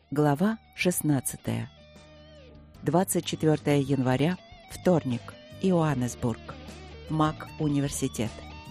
Глава 16. 24 января, вторник, Йоаннесбург. Мак-университет.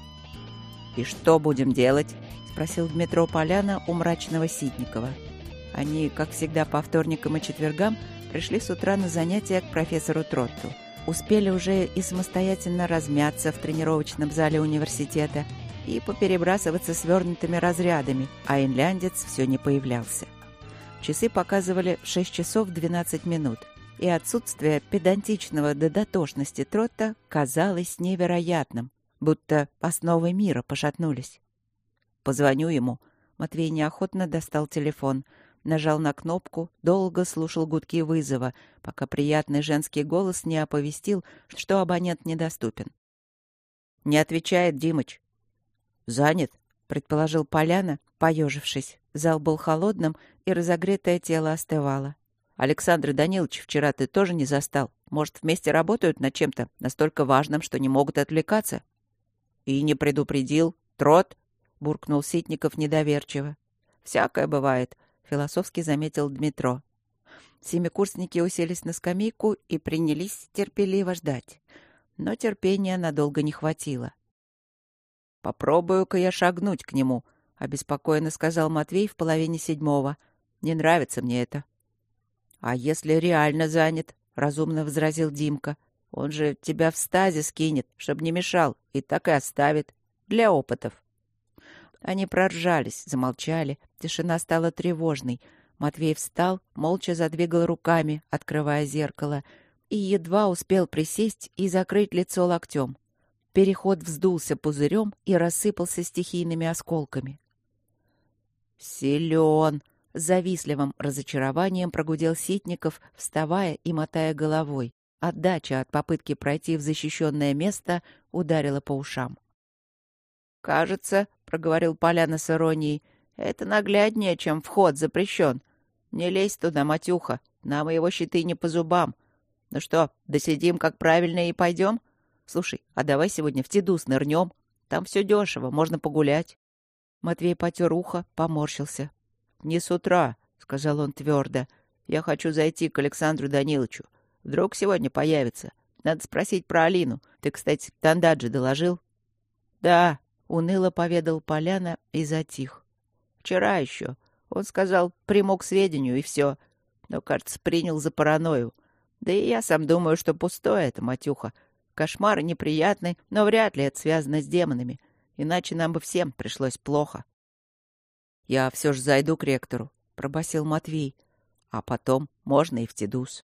«И что будем делать?» — спросил в метро Поляна у мрачного Ситникова. Они, как всегда, по вторникам и четвергам пришли с утра на занятия к профессору Тротту. Успели уже и самостоятельно размяться в тренировочном зале университета и поперебрасываться свернутыми разрядами, а инляндец все не появлялся. Часы показывали 6 часов 12 минут, и отсутствие педантичного до дотошности Тротта казалось невероятным, будто основы мира пошатнулись. «Позвоню ему». Матвей неохотно достал телефон, нажал на кнопку, долго слушал гудки вызова, пока приятный женский голос не оповестил, что абонент недоступен. «Не отвечает Димыч». «Занят», — предположил Поляна, поежившись. Зал был холодным, и разогретое тело остывало. «Александра Даниловича вчера ты тоже не застал? Может, вместе работают над чем-то настолько важным, что не могут отвлекаться?» «И не предупредил? Трот?» — буркнул Ситников недоверчиво. «Всякое бывает», — философски заметил Дмитро. Семикурсники уселись на скамейку и принялись терпеливо ждать. Но терпения надолго не хватило. «Попробую-ка я шагнуть к нему», — обеспокоенно сказал Матвей в половине седьмого. «Не нравится мне это». «А если реально занят?» — разумно возразил Димка. «Он же тебя в стазис кинет, чтобы не мешал, и так и оставит. Для опытов». Они проржались, замолчали. Тишина стала тревожной. Матвей встал, молча задвигал руками, открывая зеркало, и едва успел присесть и закрыть лицо локтем. Переход вздулся пузырем и рассыпался стихийными осколками. «Силен!» — с завистливым разочарованием прогудел Ситников, вставая и мотая головой. Отдача от попытки пройти в защищенное место ударила по ушам. «Кажется, — проговорил Поляна с иронией, — это нагляднее, чем вход запрещен. Не лезь туда, Матюха, нам его щиты не по зубам. Ну что, досидим как правильно и пойдем? Слушай, а давай сегодня в Тедус нырнем. Там все дешево, можно погулять». Матвей потер ухо, поморщился. «Не с утра», — сказал он твердо. «Я хочу зайти к Александру Даниловичу. Вдруг сегодня появится. Надо спросить про Алину. Ты, кстати, Тандаджи доложил?» «Да», — уныло поведал Поляна и затих. «Вчера еще. Он сказал, приму к сведению, и все. Но, кажется, принял за паранойю. Да и я сам думаю, что пустое это, Матюха. Кошмары неприятны, но вряд ли это связано с демонами. Иначе нам бы всем пришлось плохо». «Я все же зайду к ректору», — пробасил Матвей. «А потом можно и в Тедус».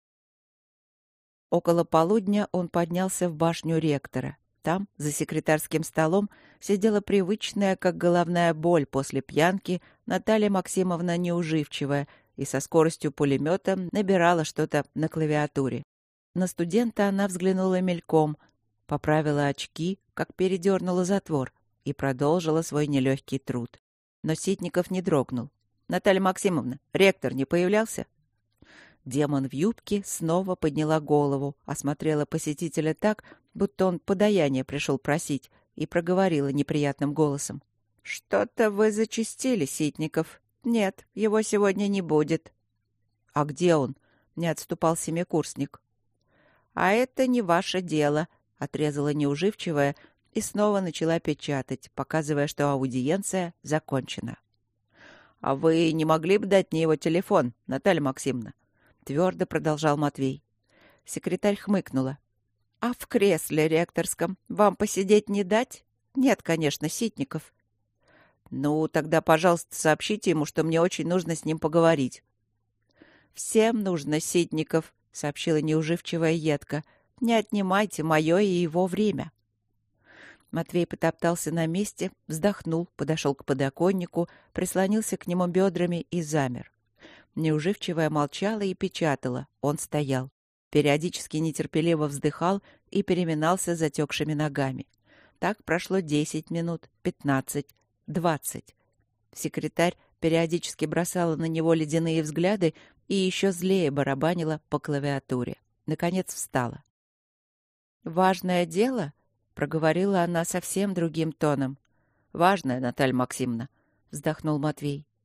Около полудня он поднялся в башню ректора. Там, за секретарским столом, сидела привычная, как головная боль после пьянки, Наталья Максимовна Неуживчивая и со скоростью пулемета набирала что-то на клавиатуре. На студента она взглянула мельком, поправила очки, как передернула затвор, и продолжила свой нелегкий труд. Но Ситников не дрогнул. «Наталья Максимовна, ректор не появлялся?» Демон в юбке снова подняла голову, осмотрела посетителя так, будто он подаяние пришел просить, и проговорила неприятным голосом. «Что-то вы зачастили, Ситников. Нет, его сегодня не будет». «А где он?» — не отступал семикурсник. «А это не ваше дело», — отрезала неуживчивая и снова начала печатать, показывая, что аудиенция закончена. «А вы не могли бы дать мне его телефон, Наталья Максимовна?» — твердо продолжал Матвей. Секретарь хмыкнула. «А в кресле ректорском вам посидеть не дать? Нет, конечно, Ситников». «Ну, тогда, пожалуйста, сообщите ему, что мне очень нужно с ним поговорить». «Всем нужно, Ситников», — сообщила неуживчивая едко. «Не отнимайте мое и его время». Матвей потоптался на месте, вздохнул, подошел к подоконнику, прислонился к нему бедрами и замер. Неуживчивая молчала и печатала. Он стоял. Периодически нетерпеливо вздыхал и переминался затекшими ногами. Так прошло 10 минут, 15, 20. Секретарь периодически бросала на него ледяные взгляды и еще злее барабанила по клавиатуре. Наконец встала. «Важное дело?» — проговорила она совсем другим тоном. «Важное, Наталья Максимовна», — вздохнул Матвей.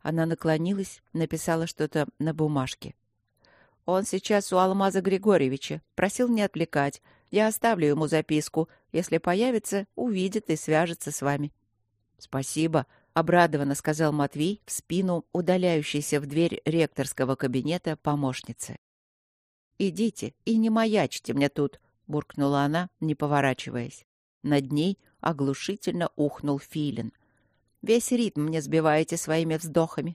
Она наклонилась, написала что-то на бумажке. «Он сейчас у Алмаза Григорьевича. Просил не отвлекать. Я оставлю ему записку. Если появится, увидит и свяжется с вами». «Спасибо», — обрадованно сказал Матвей в спину удаляющейся в дверь ректорского кабинета помощницы. «Идите и не маячьте мне тут», — буркнула она, не поворачиваясь. Над ней оглушительно ухнул филин. «Весь ритм мне сбиваете своими вздохами».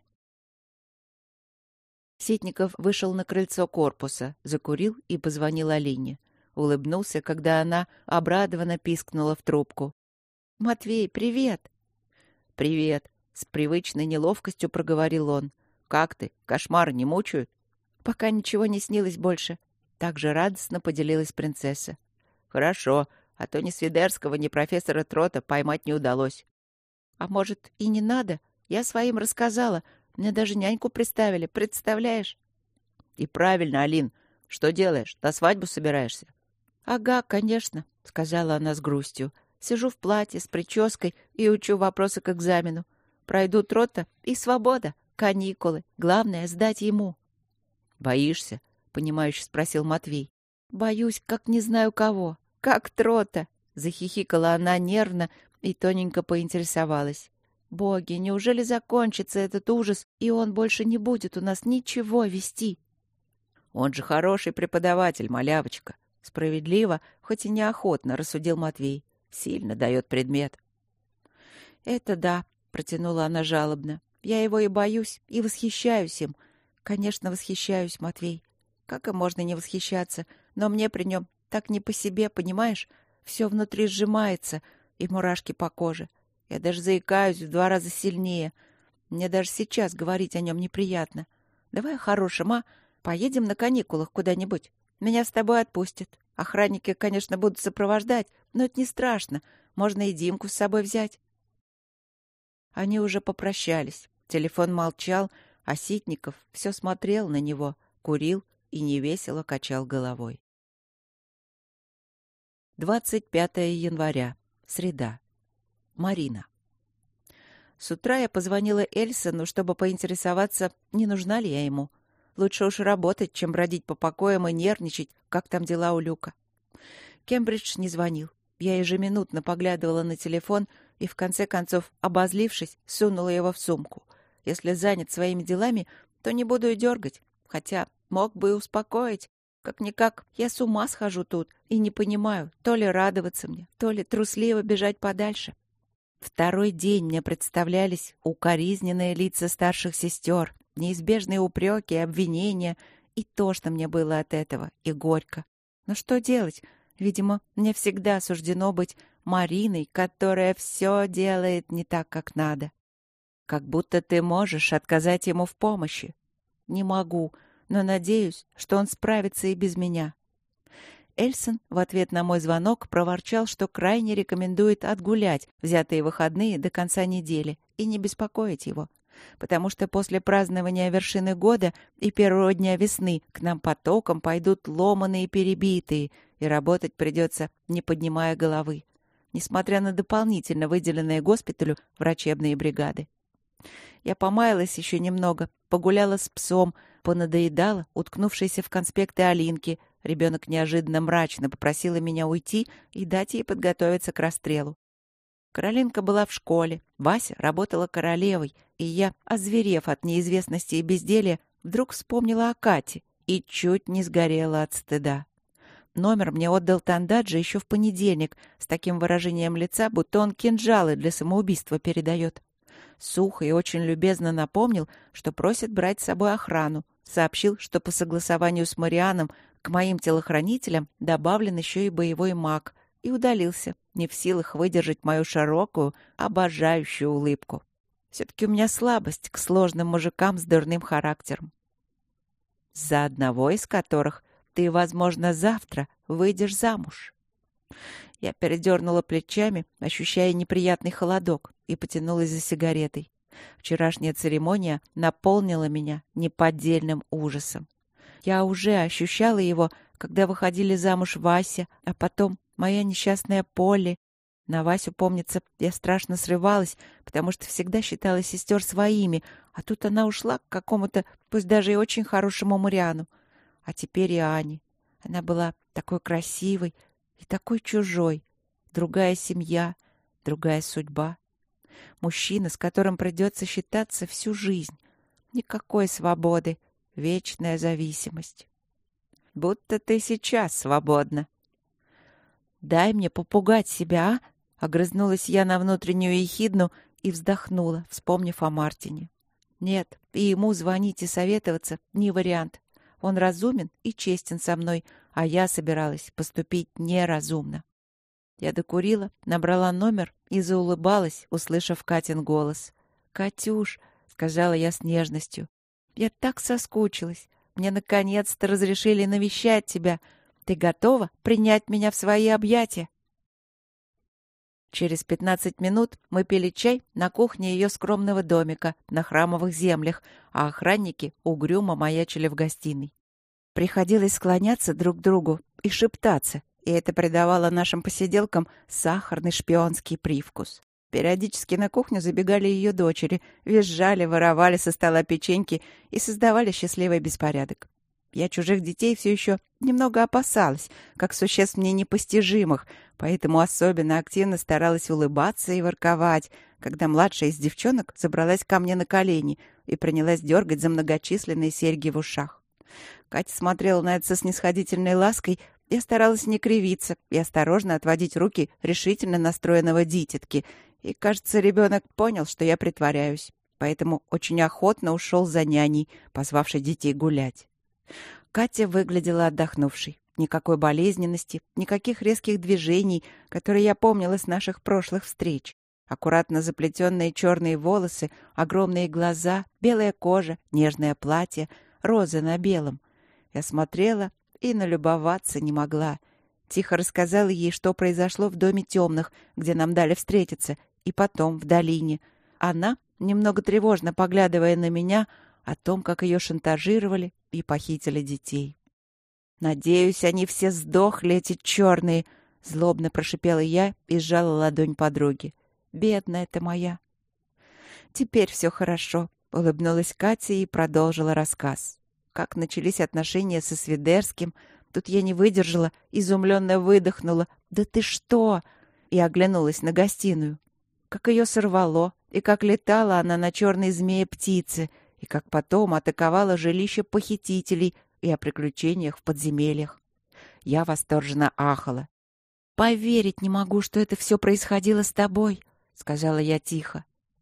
Ситников вышел на крыльцо корпуса, закурил и позвонил Алине. Улыбнулся, когда она обрадованно пискнула в трубку. «Матвей, привет!» «Привет!» — с привычной неловкостью проговорил он. «Как ты? Кошмары не мучают?» «Пока ничего не снилось больше», — так же радостно поделилась принцесса. «Хорошо, а то ни Свидерского, ни профессора Трота поймать не удалось». «А может, и не надо? Я своим рассказала. Мне даже няньку приставили, представляешь?» «И правильно, Алин. Что делаешь? На свадьбу собираешься?» «Ага, конечно», — сказала она с грустью. «Сижу в платье с прической и учу вопросы к экзамену. Пройду Трота и свобода, каникулы. Главное — сдать ему». «Боишься?» — понимающе спросил Матвей. «Боюсь, как не знаю кого. Как Трота!» — захихикала она нервно и тоненько поинтересовалась. «Боги, неужели закончится этот ужас, и он больше не будет у нас ничего вести?» «Он же хороший преподаватель, малявочка». Справедливо, хоть и неохотно, рассудил Матвей. Сильно дает предмет. «Это да», — протянула она жалобно. «Я его и боюсь, и восхищаюсь им. Конечно, восхищаюсь, Матвей. Как и можно не восхищаться? Но мне при нем так не по себе, понимаешь? Все внутри сжимается, и мурашки по коже. Я даже заикаюсь в 2 раза сильнее. Мне даже сейчас говорить о нем неприятно. Давай о хорошем, а? Поедем на каникулах куда-нибудь. Меня с тобой отпустят. Охранники, конечно, будут сопровождать, но это не страшно. Можно и Димку с собой взять». Они уже попрощались. Телефон молчал, а Ситников все смотрел на него, курил и невесело качал головой. 25 января. Среда. Марина. С утра я позвонила Эльсону, чтобы поинтересоваться, не нужна ли я ему. Лучше уж работать, чем бродить по покоям и нервничать, как там дела у Люка. Кембридж не звонил. Я ежеминутно поглядывала на телефон и, в конце концов, обозлившись, сунула его в сумку. Если занят своими делами, то не буду и дергать. Хотя мог бы и успокоить. Как-никак, я с ума схожу тут и не понимаю, то ли радоваться мне, то ли трусливо бежать подальше. Второй день мне представлялись укоризненные лица старших сестер, неизбежные упреки и обвинения, и тошно мне было от этого, и горько. Но что делать? Видимо, мне всегда суждено быть Мариной, которая все делает не так, как надо. Как будто ты можешь отказать ему в помощи. Не могу, но надеюсь, что он справится и без меня. Эльсон в ответ на мой звонок проворчал, что крайне рекомендует отгулять взятые выходные до конца недели и не беспокоить его, потому что после празднования вершины года и первого дня весны к нам потоком пойдут ломаные и перебитые, и работать придется, не поднимая головы, несмотря на дополнительно выделенные госпиталю врачебные бригады. Я помаялась еще немного, погуляла с псом, понадоедала, уткнувшейся в конспекты Алинки. Ребенок неожиданно мрачно попросила меня уйти и дать ей подготовиться к расстрелу. Каролинка была в школе, Вася работала королевой, и я, озверев от неизвестности и безделья, вдруг вспомнила о Кате и чуть не сгорела от стыда. Номер мне отдал Тандаджи еще в понедельник с таким выражением лица, будто он кинжалы для самоубийства передает. Сухо и очень любезно напомнил, что просит брать с собой охрану. Сообщил, что по согласованию с Марианом к моим телохранителям добавлен еще и боевой маг, и удалился, не в силах выдержать мою широкую, обожающую улыбку. Все-таки у меня слабость к сложным мужикам с дурным характером. За одного из которых ты, возможно, завтра выйдешь замуж. Я передернула плечами, ощущая неприятный холодок, и потянулась за сигаретой. Вчерашняя церемония наполнила меня неподдельным ужасом. Я уже ощущала его, когда выходили замуж Вася, а потом моя несчастная Полли. На Васю, помнится, я страшно срывалась, потому что всегда считала сестер своими, а тут она ушла к какому-то, пусть даже и очень хорошему Мариану. А теперь и Ане. Она была такой красивой и такой чужой. Другая семья, другая судьба. Мужчина, с которым придется считаться всю жизнь. Никакой свободы, вечная зависимость. Будто ты сейчас свободна. «Дай мне попугать себя, а?» Огрызнулась я на внутреннюю ехидну и вздохнула, вспомнив о Мартине. Нет, и ему звонить и советоваться не вариант. Он разумен и честен со мной, а я собиралась поступить неразумно. Я докурила, набрала номер и заулыбалась, услышав Катин голос. «Катюш», — сказала я с нежностью, — «я так соскучилась. Мне наконец-то разрешили навещать тебя. Ты готова принять меня в свои объятия?» Через 15 минут мы пили чай на кухне ее скромного домика на Храмовых землях, а охранники угрюмо маячили в гостиной. Приходилось склоняться друг к другу и шептаться, и это придавало нашим посиделкам сахарный шпионский привкус. Периодически на кухню забегали ее дочери, визжали, воровали со стола печеньки и создавали счастливый беспорядок. Я чужих детей все еще немного опасалась, как существ мне непостижимых, поэтому особенно активно старалась улыбаться и ворковать, когда младшая из девчонок забралась ко мне на колени и принялась дергать за многочисленные серьги в ушах. Катя смотрела на это со снисходительной лаской. Я старалась не кривиться и осторожно отводить руки решительно настроенного дитятки. И, кажется, ребенок понял, что я притворяюсь, поэтому очень охотно ушел за няней, позвавшей детей гулять. Катя выглядела отдохнувшей. Никакой болезненности, никаких резких движений, которые я помнила с наших прошлых встреч. Аккуратно заплетенные черные волосы, огромные глаза, белая кожа, нежное платье, розы на белом. Я смотрела и налюбоваться не могла. Тихо рассказала ей, что произошло в доме темных, где нам дали встретиться, и потом в долине. Она, немного тревожно поглядывая на меня, о том, как ее шантажировали и похитили детей. «Надеюсь, они все сдохли, эти черные!» — злобно прошипела я и сжала ладонь подруги. «Бедная ты моя!» «Теперь все хорошо», — улыбнулась Катя и продолжила рассказ. Как начались отношения со Свидерским. Тут я не выдержала, изумленно выдохнула. «Да ты что?» И оглянулась на гостиную. Как ее сорвало, и как летала она на черной змее-птице, и как потом атаковала жилище похитителей и о приключениях в подземельях. Я восторженно ахала. «Поверить не могу, что это все происходило с тобой», — сказала я тихо.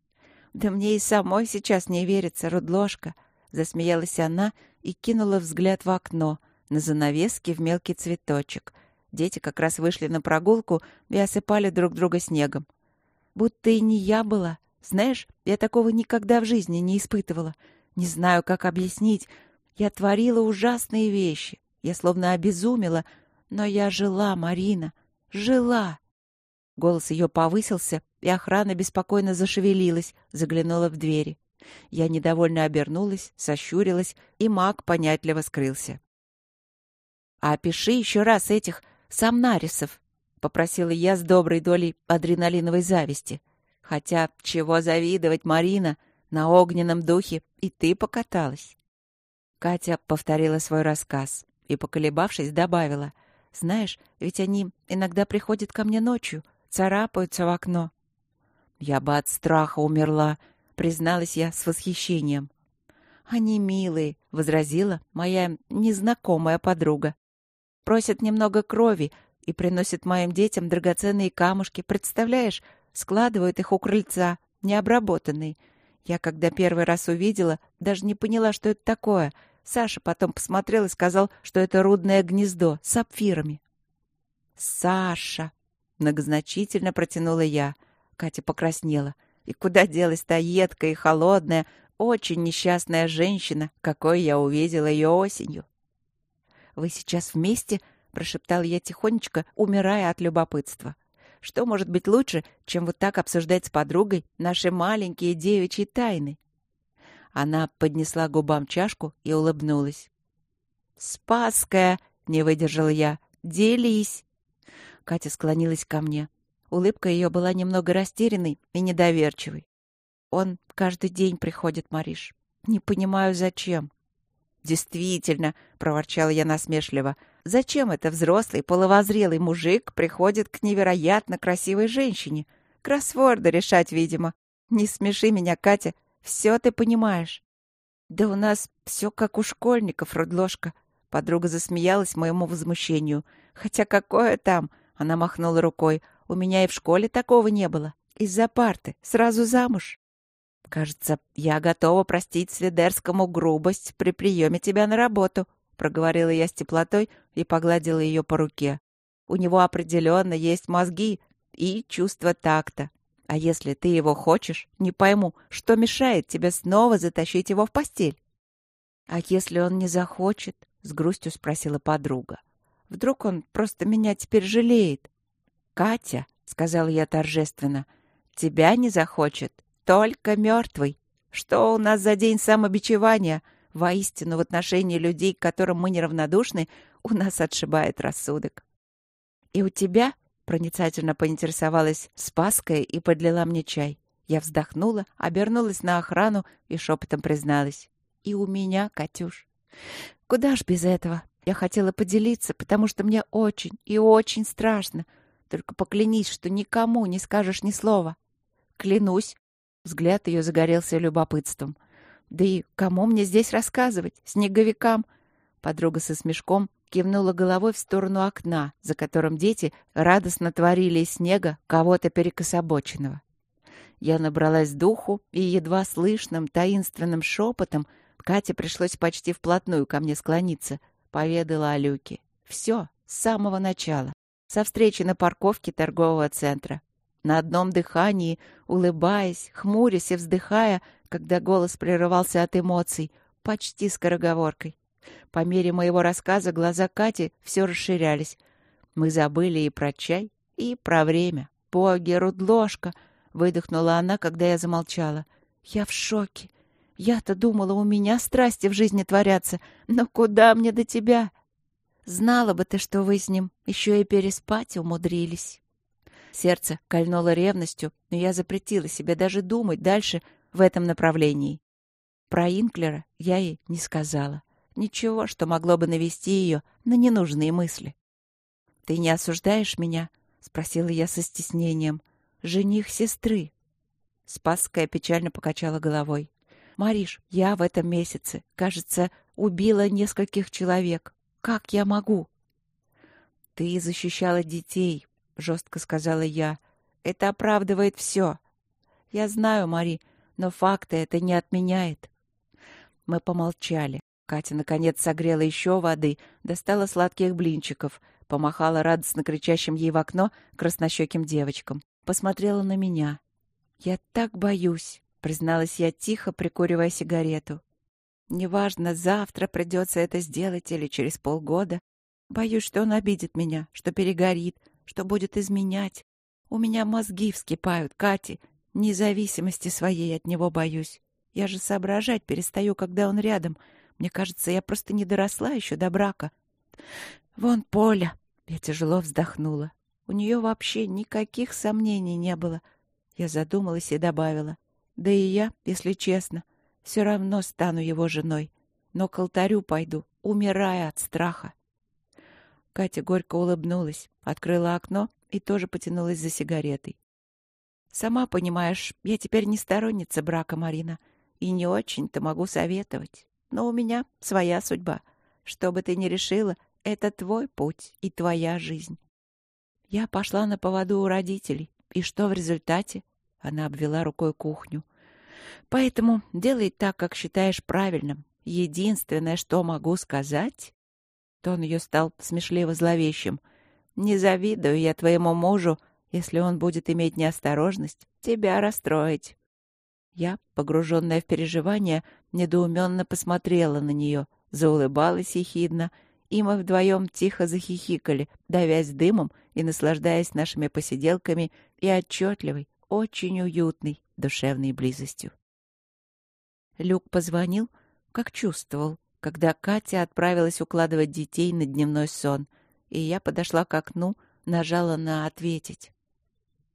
«Да мне и самой сейчас не верится, Рудложка», — засмеялась она и кинула взгляд в окно, на занавески в мелкий цветочек. Дети как раз вышли на прогулку и осыпали друг друга снегом. «Будто и не я была. Знаешь, я такого никогда в жизни не испытывала. Не знаю, как объяснить. Я творила ужасные вещи. Я словно обезумела. Но я жила, Марина. Жила!» Голос ее повысился, и охрана беспокойно зашевелилась, заглянула в двери. Я недовольно обернулась, сощурилась, и маг понятливо скрылся. «А опиши еще раз этих сомнарисов», — попросила я с доброй долей адреналиновой зависти. «Хотя, чего завидовать, Марина? На огненном духе и ты покаталась». Катя повторила свой рассказ и, поколебавшись, добавила: «Знаешь, ведь они иногда приходят ко мне ночью, царапаются в окно». «Я бы от страха умерла», — призналась я с восхищением. «Они милые», — возразила моя незнакомая подруга. «Просят немного крови и приносят моим детям драгоценные камушки, представляешь? Складывают их у крыльца, необработанные. Я, когда первый раз увидела, даже не поняла, что это такое. Саша потом посмотрел и сказал, что это рудное гнездо с сапфирами». «Саша!» — многозначительно протянула я. Катя покраснела. И куда делась та едкая и холодная, очень несчастная женщина, какой я увидела ее осенью? «Вы сейчас вместе?» — прошептала я тихонечко, умирая от любопытства. «Что может быть лучше, чем вот так обсуждать с подругой наши маленькие девичьи тайны?» Она поднесла к губам чашку и улыбнулась. «Спасская!» — не выдержала я. «Делись!» Катя склонилась ко мне. Улыбка ее была немного растерянной и недоверчивой. «Он каждый день приходит, Мариш. Не понимаю, зачем». «Действительно», — проворчала я насмешливо, «зачем это взрослый, половозрелый мужик приходит к невероятно красивой женщине? Кроссворды решать, видимо. Не смеши меня, Катя, все ты понимаешь». «Да у нас все как у школьников, Рудложка». Подруга засмеялась моему возмущению. «Хотя какое там?» — она махнула рукой. «У меня и в школе такого не было. Из-за парты. Сразу замуж». «Кажется, я готова простить Свидерскому грубость при приеме тебя на работу», — проговорила я с теплотой и погладила ее по руке. «У него определенно есть мозги и чувство такта. А если ты его хочешь, не пойму, что мешает тебе снова затащить его в постель?» «А если он не захочет?» — с грустью спросила подруга. «Вдруг он просто меня теперь жалеет?» «Катя», — сказала я торжественно, — «тебя не захочет только мертвый. Что у нас за день самобичевания? Воистину, в отношении людей, к которым мы неравнодушны, у нас отшибает рассудок». «И у тебя?» — проницательно поинтересовалась Спасская и подлила мне чай. Я вздохнула, обернулась на охрану и шепотом призналась. «И у меня, Катюш». «Куда ж без этого? Я хотела поделиться, потому что мне очень и очень страшно. Только поклянись, что никому не скажешь ни слова». «Клянусь». Взгляд ее загорелся любопытством. «Да и кому мне здесь рассказывать? Снеговикам?» Подруга со смешком кивнула головой в сторону окна, за которым дети радостно творили из снега кого-то перекособоченного. Я набралась духу, и едва слышным таинственным шепотом, Кате пришлось почти вплотную ко мне склониться, поведала о Люке. Все, с самого начала. Со встречи на парковке торгового центра. На одном дыхании, улыбаясь, хмурясь и вздыхая, когда голос прерывался от эмоций, почти скороговоркой. По мере моего рассказа глаза Кати все расширялись. Мы забыли и про чай, и про время. «Боги, Рудложка!» — выдохнула она, когда я замолчала. «Я в шоке. Я-то думала, у меня страсти в жизни творятся. Но куда мне до тебя? Знала бы ты, что вы с ним еще и переспать умудрились». Сердце кольнуло ревностью, но я запретила себе даже думать дальше в этом направлении. Про Инклера я ей не сказала. Ничего, что могло бы навести ее на ненужные мысли. «Ты не осуждаешь меня?» — спросила я со стеснением. «Жених сестры». Спасская печально покачала головой. «Мариш, я в этом месяце, кажется, убила нескольких человек. Как я могу?» «Ты защищала детей», — жестко сказала я. «Это оправдывает все». «Я знаю, Мари, но факты это не отменяет». Мы помолчали. Катя, наконец, согрела еще воды, достала сладких блинчиков, помахала радостно кричащим ей в окно краснощеким девочкам. Посмотрела на меня. «Я так боюсь», — призналась я тихо, прикуривая сигарету. «Неважно, завтра придется это сделать или через полгода. Боюсь, что он обидит меня, что перегорит, что будет изменять. У меня мозги вскипают, Кати. Независимости своей от него боюсь. Я же соображать перестаю, когда он рядом. Мне кажется, я просто не доросла еще до брака. Вон Поля». Я тяжело вздохнула. У нее вообще никаких сомнений не было. Я задумалась и добавила. Да и я, если честно, все равно стану его женой. Но к алтарю пойду, умирая от страха. Катя горько улыбнулась, открыла окно и тоже потянулась за сигаретой. «Сама понимаешь, я теперь не сторонница брака, Марина, и не очень-то могу советовать. Но у меня своя судьба. Что бы ты ни решила, это твой путь и твоя жизнь. Я пошла на поводу у родителей. И что в результате?» Она обвела рукой кухню. «Поэтому делай так, как считаешь правильным. Единственное, что могу сказать...» Тон ее стал смешливо зловещим. «Не завидую я твоему мужу, если он будет иметь неосторожность тебя расстроить». Я, погруженная в переживания, недоуменно посмотрела на нее, заулыбалась ехидно, и мы вдвоем тихо захихикали, давясь дымом и наслаждаясь нашими посиделками и отчетливой, очень уютной душевной близостью. Люк позвонил, как чувствовал, когда Катя отправилась укладывать детей на дневной сон, и я подошла к окну, нажала на «ответить».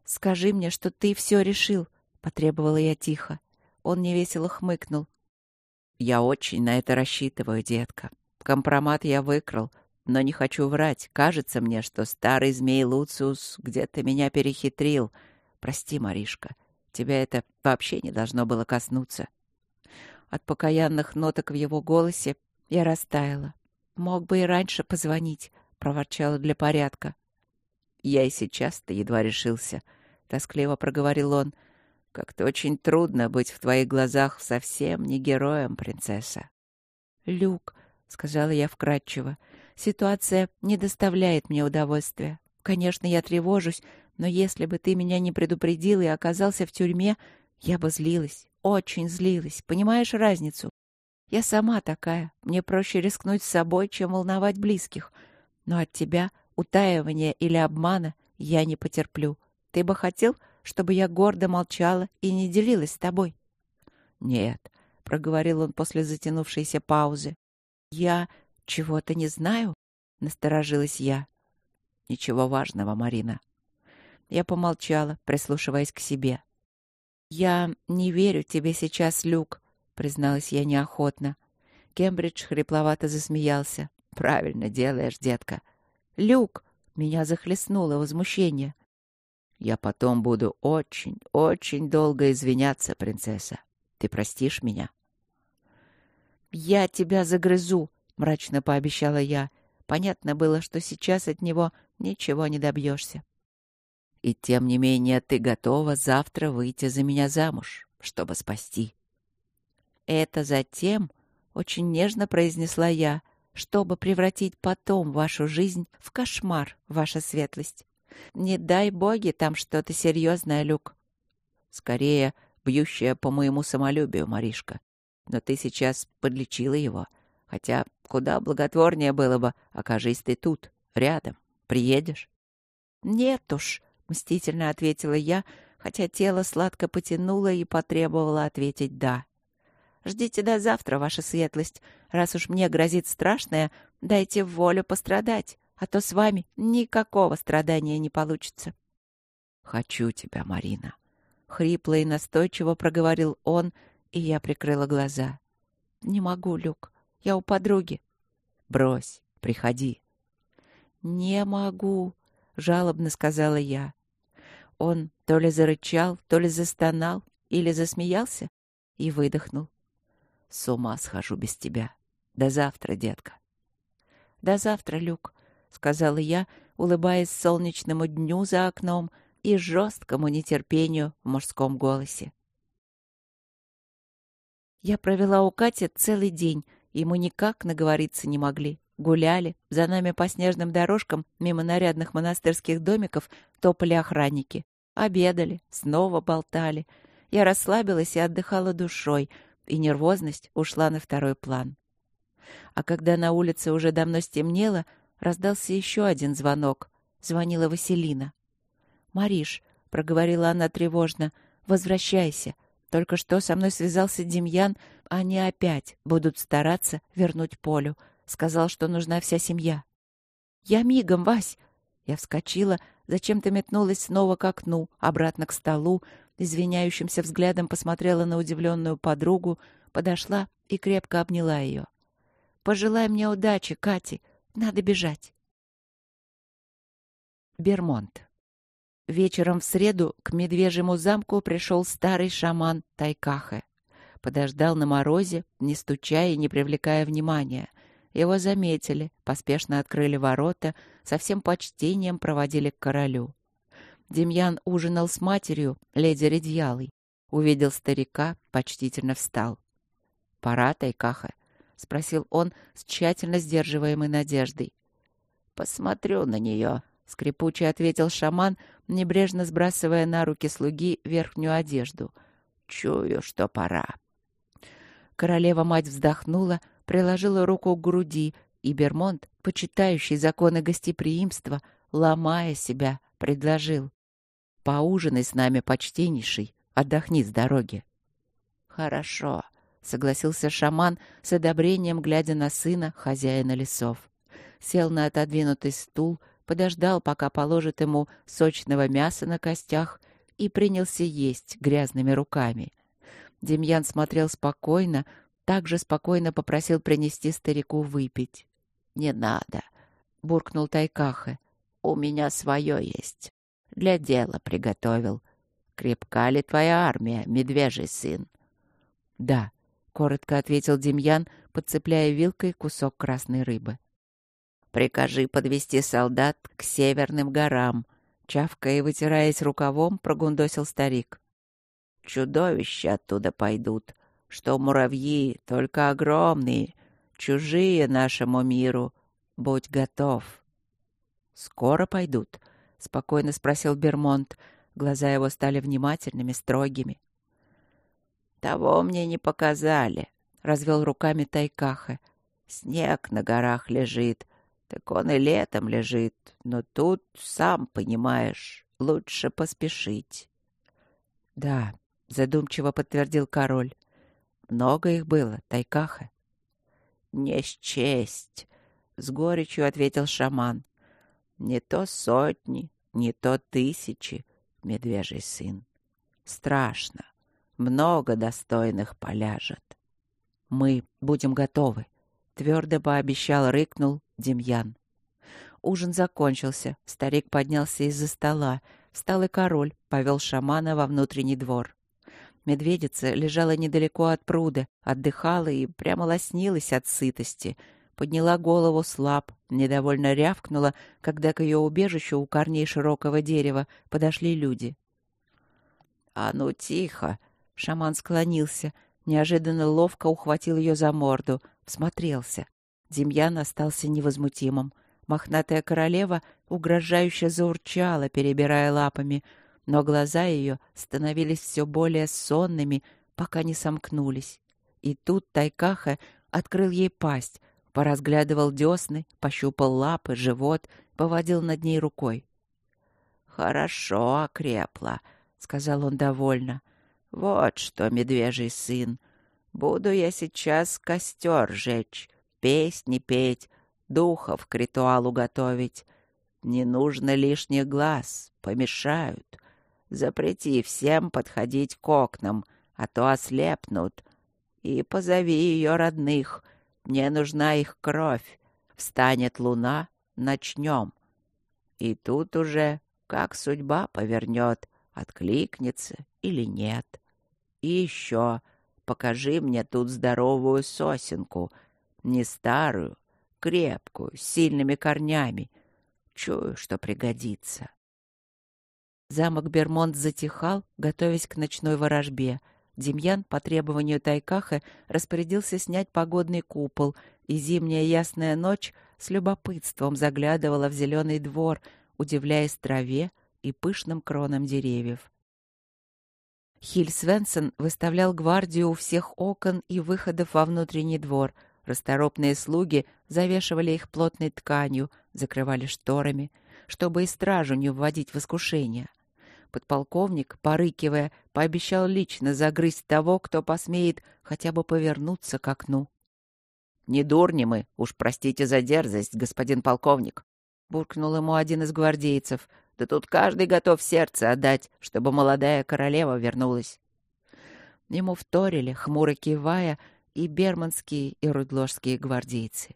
«Скажи мне, что ты все решил», — потребовала я тихо. Он невесело хмыкнул. «Я очень на это рассчитываю, детка. Компромат я выкрал, но не хочу врать. Кажется мне, что старый змей Луциус где-то меня перехитрил. Прости, Маришка, тебя это вообще не должно было коснуться». От покаянных ноток в его голосе я растаяла. «Мог бы и раньше позвонить», — проворчала для порядка. «Я и сейчас-то едва решился», — тоскливо проговорил он. «Как-то очень трудно быть в твоих глазах совсем не героем, принцесса». «Люк», — сказала я вкратчиво, — «ситуация не доставляет мне удовольствия. Конечно, я тревожусь, но если бы ты меня не предупредил и оказался в тюрьме, я бы злилась, очень злилась. Понимаешь разницу? Я сама такая. Мне проще рискнуть с собой, чем волновать близких. Но от тебя утаивания или обмана я не потерплю. Ты бы хотел, чтобы я гордо молчала и не делилась с тобой?» «Нет», — проговорил он после затянувшейся паузы. «Я чего-то не знаю?» — насторожилась я. «Ничего важного, Марина». Я помолчала, прислушиваясь к себе. «Я не верю тебе сейчас, Люк», — призналась я неохотно. Кембридж хрипловато засмеялся. «Правильно делаешь, детка». «Люк!» — меня захлестнуло возмущение. «Я потом буду очень, очень долго извиняться, принцесса. Ты простишь меня?» «Я тебя загрызу», — мрачно пообещала я. Понятно было, что сейчас от него ничего не добьешься. «И тем не менее ты готова завтра выйти за меня замуж, чтобы спасти». «Это затем», — очень нежно произнесла я, «чтобы превратить потом вашу жизнь в кошмар, ваша светлость. Не дай боги там что-то серьезное, Люк». «Скорее, бьющее по моему самолюбию, Маришка. Но ты сейчас подлечила его. Хотя куда благотворнее было бы, окажись ты тут, рядом. Приедешь?» «Нет уж», — мстительно ответила я, хотя тело сладко потянуло и потребовало ответить «да». «Ждите до завтра, ваша светлость. Раз уж мне грозит страшное, дайте волю пострадать, а то с вами никакого страдания не получится». «Хочу тебя, Марина», — хрипло и настойчиво проговорил он, и я прикрыла глаза. «Не могу, Люк. Я у подруги». «Брось, приходи». «Не могу», — жалобно сказала я. Он то ли зарычал, то ли застонал, или засмеялся и выдохнул. «С ума схожу без тебя. До завтра, детка». «До завтра, Люк», — сказала я, улыбаясь солнечному дню за окном и жесткому нетерпению в мужском голосе. Я провела у Кати целый день, и мы никак наговориться не могли. Гуляли, за нами по снежным дорожкам мимо нарядных монастырских домиков топали охранники. Обедали, снова болтали. Я расслабилась и отдыхала душой, и нервозность ушла на второй план. А когда на улице уже давно стемнело, раздался еще один звонок. Звонила Василина. «Мариш», — проговорила она тревожно, — «возвращайся. Только что со мной связался Демьян, они опять будут стараться вернуть Полю. Сказал, что нужна вся семья». «Я мигом, Вась!» Я вскочила, зачем-то метнулась снова к окну, обратно к столу, извиняющимся взглядом посмотрела на удивленную подругу, подошла и крепко обняла ее. «Пожелай мне удачи, Кати. Надо бежать». Бермонт. Вечером в среду к Медвежьему замку пришел старый шаман Тайкахе. Подождал на морозе, не стуча и не привлекая внимания. Его заметили, поспешно открыли ворота, со всем почтением проводили к королю. Демьян ужинал с матерью, леди Редьялой. Увидел старика, почтительно встал. «Пора, Тайкахе?» — спросил он с тщательно сдерживаемой надеждой. «Посмотрю на нее», — скрипуче ответил шаман, небрежно сбрасывая на руки слуги верхнюю одежду. «Чую, что пора». Королева-мать вздохнула, приложила руку к груди, и Бермонт, почитающий законы гостеприимства, ломая себя, предложил: «Поужинай с нами, почтеннейший, отдохни с дороги». «Хорошо», — согласился шаман с одобрением, глядя на сына хозяина лесов. Сел на отодвинутый стул, подождал, пока положит ему сочного мяса на костях, и принялся есть грязными руками. Демьян смотрел спокойно, также спокойно попросил принести старику выпить. «Не надо», — буркнул Тайкахе. «У меня свое есть. Для дела приготовил. Крепка ли твоя армия, медвежий сын?» «Да», — коротко ответил Демьян, подцепляя вилкой кусок красной рыбы. «Прикажи подвести солдат к северным горам», — чавкая и вытираясь рукавом, прогундосил старик. «Чудовища оттуда пойдут, что муравьи, только огромные, чужие нашему миру. Будь готов». «Скоро пойдут?» — спокойно спросил Бермонт. Глаза его стали внимательными, строгими. «Того мне не показали», — развел руками Тайкахе. «Снег на горах лежит, так он и летом лежит, но тут, сам понимаешь, лучше поспешить». «Да», — задумчиво подтвердил король. «Много их было, Тайкахе?» «Не счесть», — с горечью ответил шаман. «Не то сотни, не то тысячи, медвежий сын. Страшно. Много достойных поляжет». «Мы будем готовы», — твердо пообещал, рыкнул Демьян. Ужин закончился. Старик поднялся из-за стола. Встал и король, повел шамана во внутренний двор. Медведица лежала недалеко от пруда, отдыхала и прямо лоснилась от сытости. Подняла голову слаб, недовольно рявкнула, когда к ее убежищу у корней широкого дерева подошли люди. «А ну тихо!» — шаман склонился, неожиданно ловко ухватил ее за морду, всмотрелся. Демьян остался невозмутимым. Мохнатая королева угрожающе заурчала, перебирая лапами, но глаза ее становились все более сонными, пока не сомкнулись. И тут Тайкахе открыл ей пасть, поразглядывал десны, пощупал лапы, живот, поводил над ней рукой. «Хорошо окрепла», — сказал он довольно. «Вот что, медвежий сын, буду я сейчас костер жечь, песни петь, духов к ритуалу готовить. Не нужно лишних глаз, помешают. Запрети всем подходить к окнам, а то ослепнут. И позови ее родных, мне нужна их кровь. Встанет луна, начнем. И тут уже, как судьба повернет, откликнется или нет. И еще, покажи мне тут здоровую сосенку, не старую, крепкую, с сильными корнями. Чую, что пригодится». Замок Бермонт затихал, готовясь к ночной ворожбе. Демьян по требованию Тайкахе распорядился снять погодный купол, и зимняя ясная ночь с любопытством заглядывала в зеленый двор, удивляясь траве и пышным кронам деревьев. Хиль Свенсон выставлял гвардию у всех окон и выходов во внутренний двор. Расторопные слуги завешивали их плотной тканью, закрывали шторами, чтобы и стражу не вводить в искушение. Подполковник, порыкивая, пообещал лично загрызть того, кто посмеет хотя бы повернуться к окну. «Не дурни мы, уж простите за дерзость, господин полковник», — буркнул ему один из гвардейцев. «Да тут каждый готов сердце отдать, чтобы молодая королева вернулась». Ему вторили, хмуро кивая, и берманские, и рудложские гвардейцы.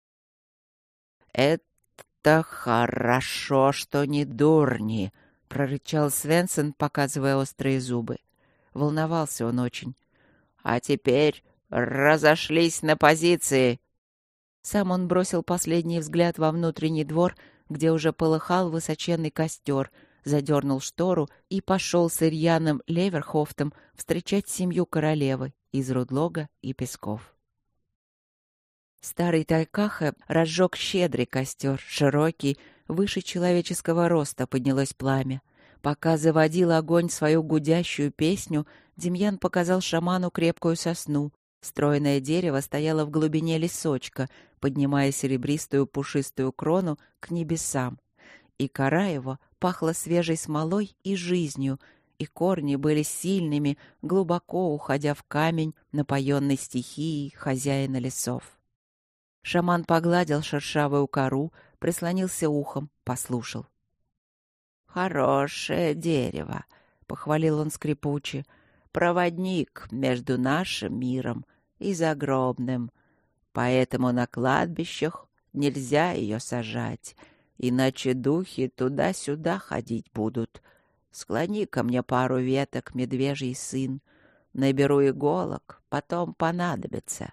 «Это хорошо, что не дурни», — прорычал Свенсон, показывая острые зубы. Волновался он очень. «А теперь разошлись на позиции!» Сам он бросил последний взгляд во внутренний двор, где уже полыхал высоченный костер, задернул штору и пошел с Ирьяном Леверхофтом встречать семью королевы из Рудлога и Песков. Старый Тайкахе разжег щедрый костер, широкий, выше человеческого роста поднялось пламя. Пока заводил огонь свою гудящую песню, Демьян показал шаману крепкую сосну. Стройное дерево стояло в глубине лесочка, поднимая серебристую пушистую крону к небесам. И кора его пахла свежей смолой и жизнью, и корни были сильными, глубоко уходя в камень, напоенный стихией хозяина лесов. Шаман погладил шершавую кору, прислонился ухом, послушал. «Хорошее дерево», — похвалил он скрипуче, — «проводник между нашим миром и загробным. Поэтому на кладбищах нельзя ее сажать, иначе духи туда-сюда ходить будут. Склони ко мне пару веток, медвежий сын. Наберу иголок, потом понадобится».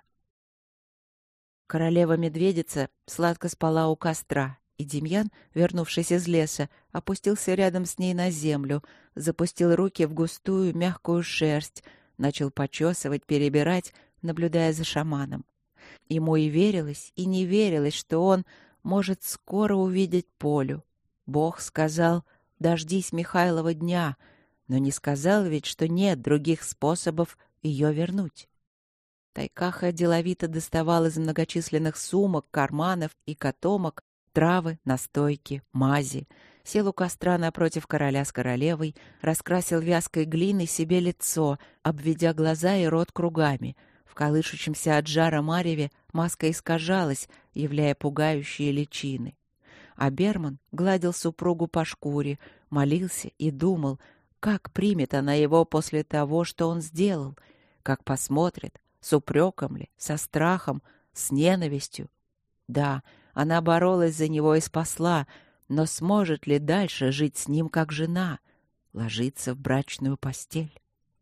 Королева-медведица сладко спала у костра, и Демьян, вернувшись из леса, опустился рядом с ней на землю, запустил руки в густую мягкую шерсть, начал почесывать, перебирать, наблюдая за шаманом. Ему и верилось, и не верилось, что он может скоро увидеть Полю. Бог сказал: «Дождись Михайлова дня», но не сказал ведь, что нет других способов ее вернуть. Тайкаха деловито доставал из многочисленных сумок, карманов и котомок травы, настойки, мази. Сел у костра напротив короля с королевой, раскрасил вязкой глиной себе лицо, обведя глаза и рот кругами. В колышущемся от жара мареве маска искажалась, являя пугающие личины. А Берман гладил супругу по шкуре, молился и думал, как примет она его после того, что он сделал, как посмотрит, с упреком ли, со страхом, с ненавистью. Да, она боролась за него и спасла, но сможет ли дальше жить с ним как жена, ложиться в брачную постель?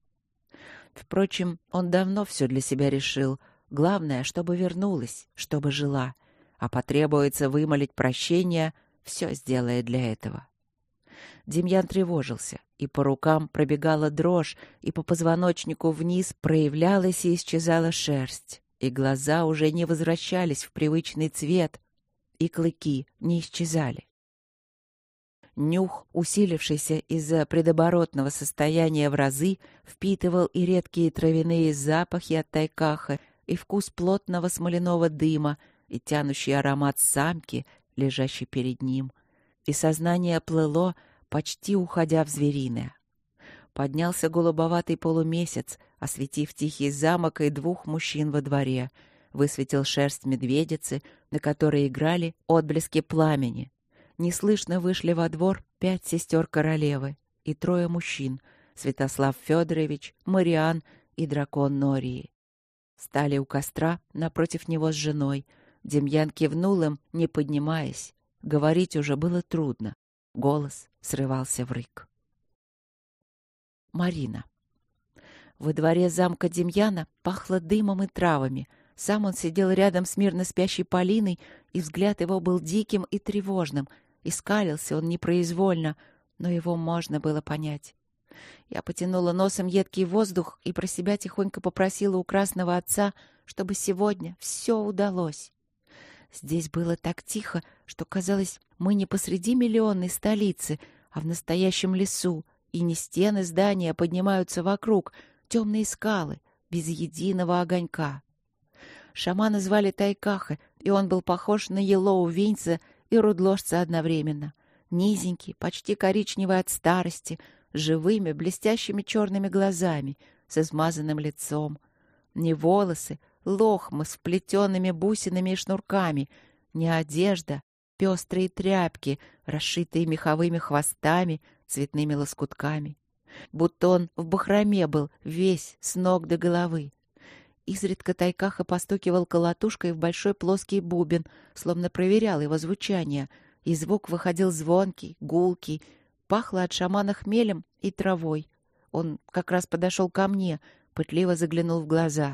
Впрочем, он давно все для себя решил. Главное, чтобы вернулась, чтобы жила. А потребуется вымолить прощения, все сделает для этого. Демьян тревожился, и по рукам пробегала дрожь, и по позвоночнику вниз проявлялась и исчезала шерсть, и глаза уже не возвращались в привычный цвет, и клыки не исчезали. Нюх, усилившийся из-за предоборотного состояния в разы, впитывал и редкие травяные запахи от тайкаха, и вкус плотного смоляного дыма, и тянущий аромат самки, лежащей перед ним. И сознание плыло, почти уходя в звериное. Поднялся голубоватый полумесяц, осветив тихий замок и двух мужчин во дворе, высветил шерсть медведицы, на которой играли отблески пламени. Неслышно вышли во двор 5 сестер королевы и 3 мужчин — Святослав Федорович, Мариан и дракон Нории. Стали у костра напротив него с женой. Демьян кивнул им, не поднимаясь. Говорить уже было трудно. Голос срывался в рык. Марина. Во дворе замка Демьяна пахло дымом и травами. Сам он сидел рядом с мирно спящей Полиной, и взгляд его был диким и тревожным. И скалился он непроизвольно, но его можно было понять. Я потянула носом едкий воздух и про себя тихонько попросила у красного отца, чтобы сегодня все удалось. Здесь было так тихо, что казалось, мы не посреди миллионной столицы, а в настоящем лесу, и не стены здания поднимаются вокруг, темные скалы, без единого огонька. Шамана звали Тайкаха, и он был похож на Елоу-Винца и Рудложца одновременно. Низенький, почти коричневый от старости, с живыми, блестящими черными глазами, с измазанным лицом. Не волосы, лохмы с вплетенными бусинами и шнурками, не одежда, пестрые тряпки, расшитые меховыми хвостами, цветными лоскутками. Будто он в бахроме был весь, с ног до головы. Изредка Тайкаха постукивал колотушкой в большой плоский бубен, словно проверял его звучание, и звук выходил звонкий, гулкий, пахло от шамана хмелем и травой. Он как раз подошел ко мне, пытливо заглянул в глаза.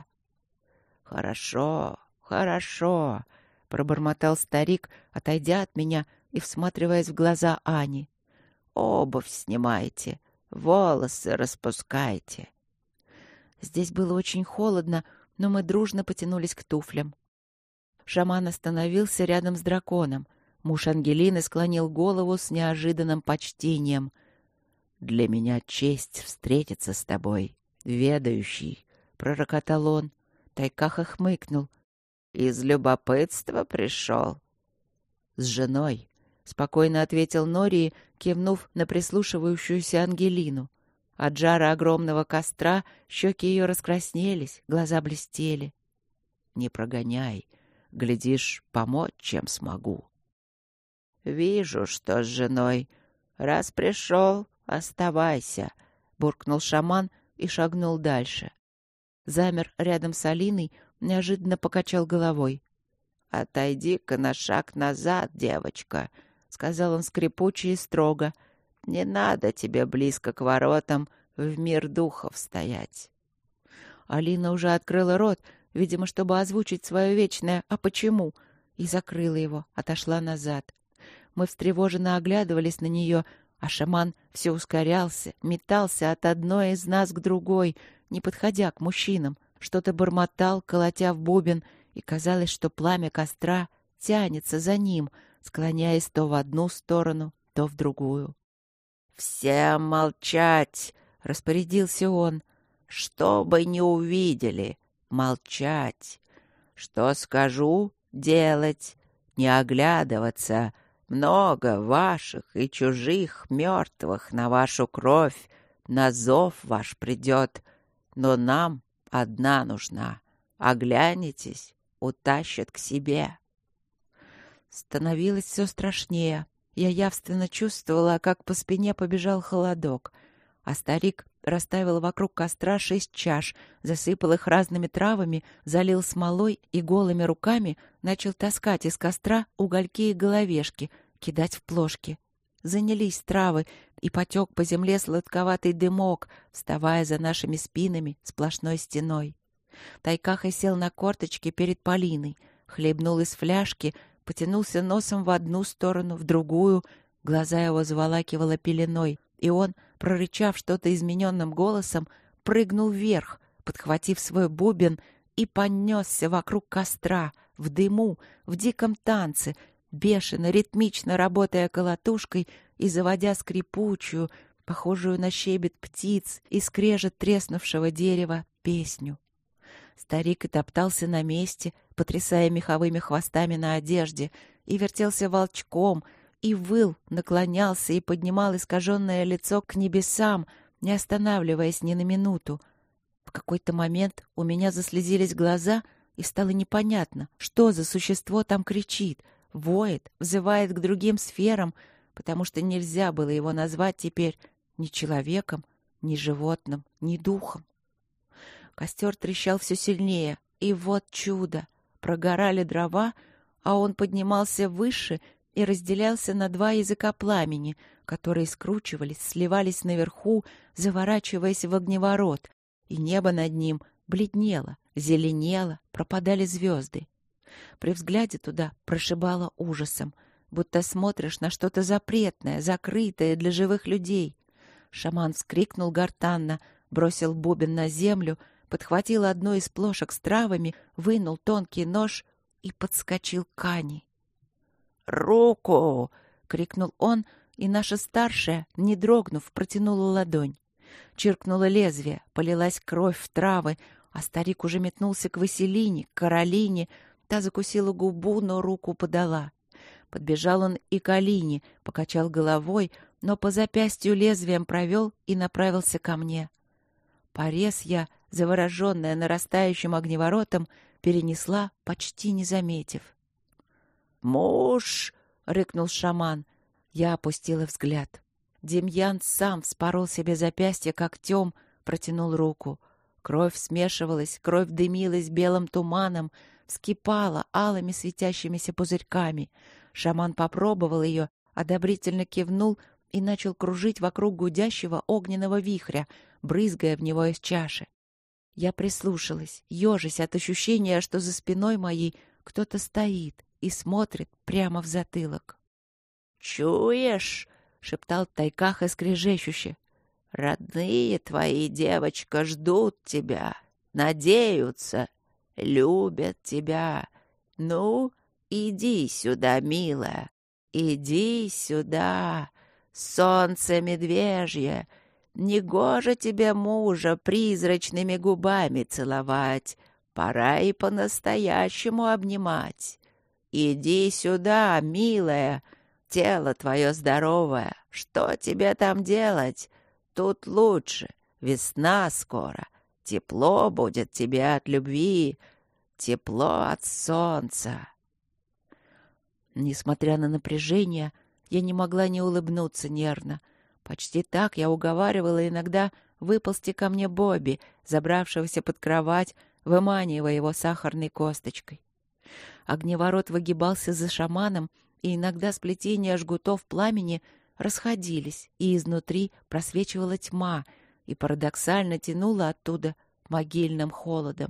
«Хорошо, хорошо», — пробормотал старик, отойдя от меня и всматриваясь в глаза Ани. «Обувь снимайте, волосы распускайте». Здесь было очень холодно, но мы дружно потянулись к туфлям. Шаман остановился рядом с драконом. Муж Ангелины склонил голову с неожиданным почтением. «Для меня честь встретиться с тобой, ведающий», — пророкотал он. Тайкаха хмыкнул. «Из любопытства пришел?» «С женой», — спокойно ответил Нории, кивнув на прислушивающуюся Ангелину. От жара огромного костра щеки ее раскраснелись, глаза блестели. «Не прогоняй. Глядишь, помочь, чем смогу». «Вижу, что с женой. Раз пришел, оставайся», — буркнул шаман и шагнул дальше. Замер рядом с Алиной, неожиданно покачал головой. «Отойди-ка на шаг назад, девочка», — сказал он скрипуче и строго. «Не надо тебе близко к воротам в мир духов стоять». Алина уже открыла рот, видимо, чтобы озвучить свое вечное «а почему?», и закрыла его, отошла назад. Мы встревоженно оглядывались на нее, а шаман все ускорялся, метался от одной из нас к другой, не подходя к мужчинам, что-то бормотал, колотя в бубен, и казалось, что пламя костра тянется за ним, склоняясь то в одну сторону, то в другую. «Всем молчать!» — распорядился он. «Что бы ни увидели, молчать. Что скажу — делать, не оглядываться. Много ваших и чужих мертвых на вашу кровь, на зов ваш придет. Но нам одна нужна. Оглянетесь, утащат к себе». Становилось все страшнее. Я явственно чувствовала, как по спине побежал холодок. А старик расставил вокруг костра 6 чаш, засыпал их разными травами, залил смолой и голыми руками начал таскать из костра угольки и головешки, кидать в плошки. Занялись травы, и потек по земле сладковатый дымок, вставая за нашими спинами сплошной стеной. Тайкаха сел на корточки перед Полиной, хлебнул из фляжки, потянулся носом в одну сторону, в другую, глаза его заволакивало пеленой, и он, прорычав что-то измененным голосом, прыгнул вверх, подхватив свой бубен, и понесся вокруг костра, в дыму, в диком танце, бешено, ритмично работая колотушкой и заводя скрипучую, похожую на щебет птиц и скрежет треснувшего дерева, песню. Старик и топтался на месте, потрясая меховыми хвостами на одежде, и вертелся волчком, и выл, наклонялся и поднимал искаженное лицо к небесам, не останавливаясь ни на минуту. В какой-то момент у меня заслезились глаза, и стало непонятно, что за существо там кричит, воет, взывает к другим сферам, потому что нельзя было его назвать теперь ни человеком, ни животным, ни духом. Костер трещал все сильнее, и вот чудо! Прогорали дрова, а он поднимался выше и разделялся на 2 языка пламени, которые скручивались, сливались наверху, заворачиваясь в огневорот, и небо над ним бледнело, зеленело, пропадали звезды. При взгляде туда прошибало ужасом, будто смотришь на что-то запретное, закрытое для живых людей. Шаман вскрикнул гортанно, бросил бубен на землю, подхватил одну из плошек с травами, вынул тонкий нож и подскочил к Ане. «Руку!» — крикнул он, и наша старшая, не дрогнув, протянула ладонь. Чиркнуло лезвие, полилась кровь в травы, а старик уже метнулся к Василине, к Каролине. Та закусила губу, но руку подала. Подбежал он и к Алине, покачал головой, но по запястью лезвием провел и направился ко мне. Порез я, завороженная нарастающим огневоротом, перенесла, почти не заметив. «Муж!» — рыкнул шаман. Я опустила взгляд. Демьян сам вспорол себе запястье когтем, протянул руку. Кровь смешивалась, кровь дымилась белым туманом, вскипала алыми светящимися пузырьками. Шаман попробовал ее, одобрительно кивнул и начал кружить вокруг гудящего огненного вихря, брызгая в него из чаши. Я прислушалась, ежась от ощущения, что за спиной моей кто-то стоит и смотрит прямо в затылок. «Чуешь?» — шептал Тайкаха скрежещуще. «Родные твои, девочка, ждут тебя, надеются, любят тебя. Ну, иди сюда, милая, иди сюда, солнце медвежье. Негоже тебе мужа призрачными губами целовать, пора и по-настоящему обнимать. Иди сюда, милая, тело твое здоровое, что тебе там делать? Тут лучше, весна скоро, тепло будет тебе от любви, тепло от солнца». Несмотря на напряжение, я не могла не улыбнуться нервно. Почти так я уговаривала иногда выползти ко мне Бобби, забравшегося под кровать, выманивая его сахарной косточкой. Огневорот выгибался за шаманом, и иногда сплетения жгутов пламени расходились, и изнутри просвечивала тьма, и парадоксально тянуло оттуда могильным холодом.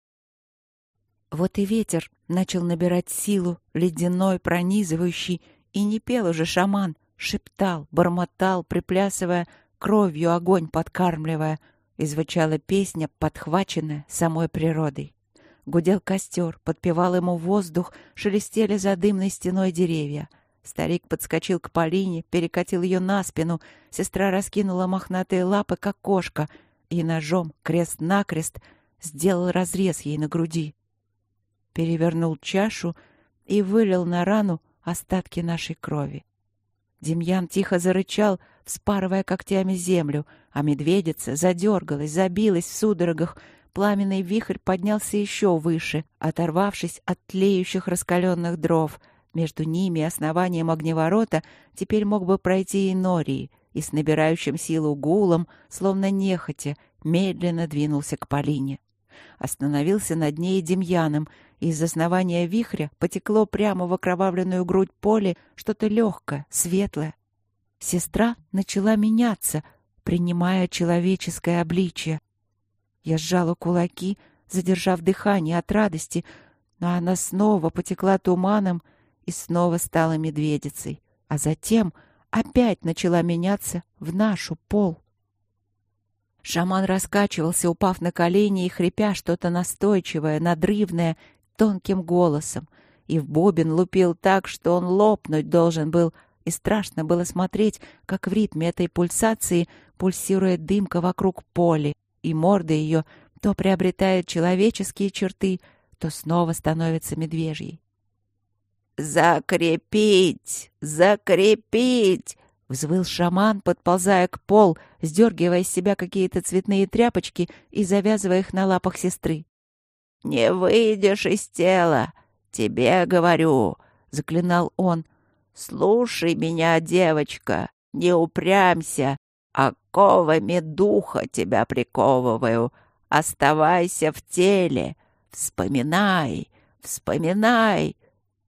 Вот и ветер начал набирать силу, ледяной, пронизывающий, и не пел уже шаман, шептал, бормотал, приплясывая, кровью огонь подкармливая, и звучала песня, подхваченная самой природой. Гудел костер, подпевал ему воздух, шелестели за дымной стеной деревья. Старик подскочил к Полине, перекатил ее на спину, сестра раскинула мохнатые лапы, как кошка, и ножом, крест-накрест, сделал разрез ей на груди. Перевернул чашу и вылил на рану остатки нашей крови. Демьян тихо зарычал, вспарывая когтями землю, а медведица задергалась, забилась в судорогах. Пламенный вихрь поднялся еще выше, оторвавшись от тлеющих раскаленных дров. Между ними и основанием огневорота теперь мог бы пройти и Норий, и с набирающим силу гулом, словно нехотя, медленно двинулся к Полине. Остановился над ней Демьяном, и из основания вихря потекло прямо в окровавленную грудь Поли что-то легкое, светлое. Сестра начала меняться, принимая человеческое обличие. Я сжала кулаки, задержав дыхание от радости, но она снова потекла туманом и снова стала медведицей, а затем опять начала меняться в нашу Пол. Шаман раскачивался, упав на колени и хрипя что-то настойчивое, надрывное, тонким голосом, и в бубен лупил так, что он лопнуть должен был, и страшно было смотреть, как в ритме этой пульсации пульсирует дымка вокруг Поли, и морда ее то приобретает человеческие черты, то снова становится медвежьей. «Закрепить! Закрепить!» — взвыл шаман, подползая к Пол, сдергивая с себя какие-то цветные тряпочки и завязывая их на лапах сестры. «Не выйдешь из тела! Тебе говорю!» — заклинал он. «Слушай меня, девочка, не упрямься, оковами духа тебя приковываю. Оставайся в теле, вспоминай, вспоминай!»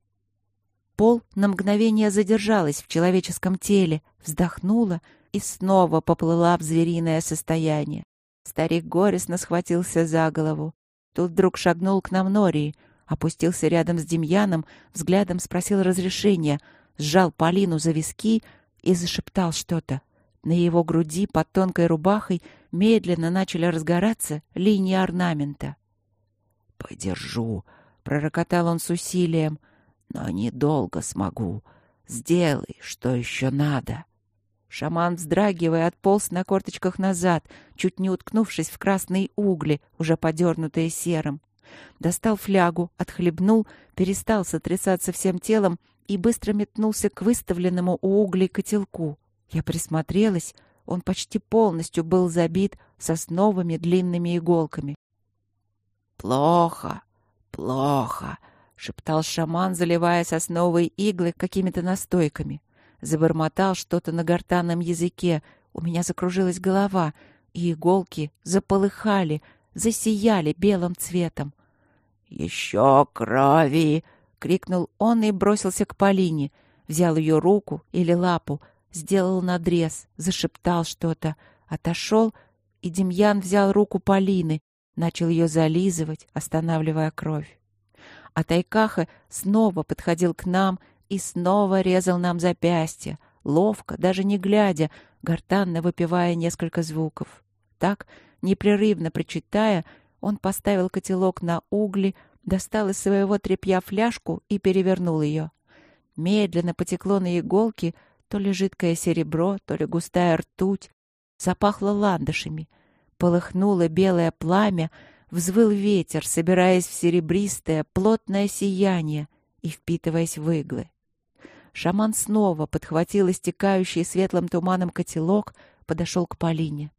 Пол на мгновение задержалась в человеческом теле, вздохнула и снова поплыла в звериное состояние. Старик горестно схватился за голову. Тут вдруг шагнул к нам Норий, опустился рядом с Демьяном, взглядом спросил разрешения, сжал Полину за виски и зашептал что-то. На его груди под тонкой рубахой медленно начали разгораться линии орнамента. «Подержу», — пророкотал он с усилием, — «но недолго смогу. Сделай, что еще надо». Шаман, вздрагивая, отполз на корточках назад, чуть не уткнувшись в красные угли, уже подернутые серым. Достал флягу, отхлебнул, перестал сотрясаться всем телом и быстро метнулся к выставленному у углей котелку. Я присмотрелась, он почти полностью был забит сосновыми длинными иголками. «Плохо, плохо», — шептал шаман, заливая сосновые иглы какими-то настойками. Забормотал что-то на гортанном языке. У меня закружилась голова, и иголки заполыхали, засияли белым цветом. «Еще крови!» — крикнул он и бросился к Полине. Взял ее руку или лапу, сделал надрез, зашептал что-то, отошел, и Демьян взял руку Полины, начал ее зализывать, останавливая кровь. А Тайкаха снова подходил к нам и снова резал нам запястья, ловко, даже не глядя, гортанно выпевая несколько звуков. Так, непрерывно причитая, он поставил котелок на угли, достал из своего тряпья фляжку и перевернул ее. Медленно потекло на иголки то ли жидкое серебро, то ли густая ртуть. Запахло ландышами. Полыхнуло белое пламя, взвыл ветер, собираясь в серебристое, плотное сияние и впитываясь в иглы. Шаман снова подхватил истекающий светлым туманом котелок, подошел к Полине.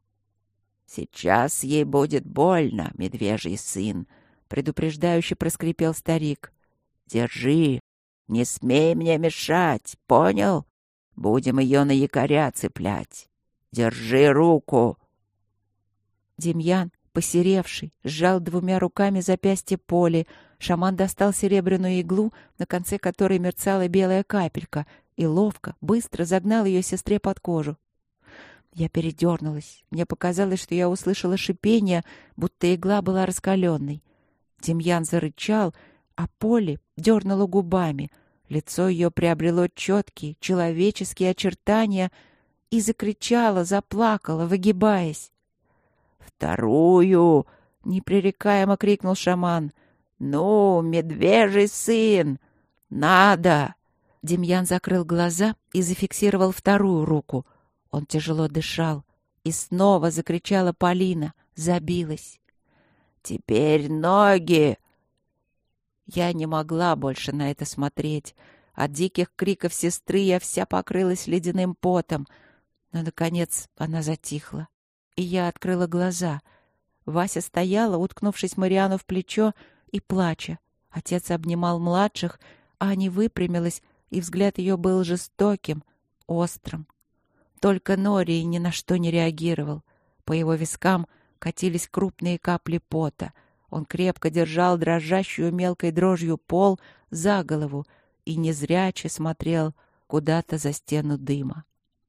«Сейчас ей будет больно, медвежий сын», — предупреждающе проскрипел старик. «Держи, Не смей мне мешать, понял? Будем ее на якоря цеплять. Держи руку!» Демьян, посеревший, сжал двумя руками запястье Поли. Шаман достал серебряную иглу, на конце которой мерцала белая капелька, и ловко, быстро загнал ее сестре под кожу. Я передернулась. Мне показалось, что я услышала шипение, будто игла была раскаленной. Демьян зарычал, а Поли дернула губами. Лицо ее приобрело четкие, человеческие очертания и закричала, заплакала, выгибаясь. «Вторую!» — непререкаемо крикнул шаман. «Ну, медвежий сын! Надо!» Демьян закрыл глаза и зафиксировал вторую руку. Он тяжело дышал. И снова закричала Полина, забилась. «Теперь ноги!» Я не могла больше на это смотреть. От диких криков сестры я вся покрылась ледяным потом. Но, наконец, она затихла. И я открыла глаза. Вася стояла, уткнувшись Мариану в плечо и плача. Отец обнимал младших, а Аня выпрямилась, и взгляд ее был жестоким, острым. Только Норий ни на что не реагировал. По его вискам катились крупные капли пота. Он крепко держал дрожащую мелкой дрожью пол за голову и незряче смотрел куда-то за стену дыма.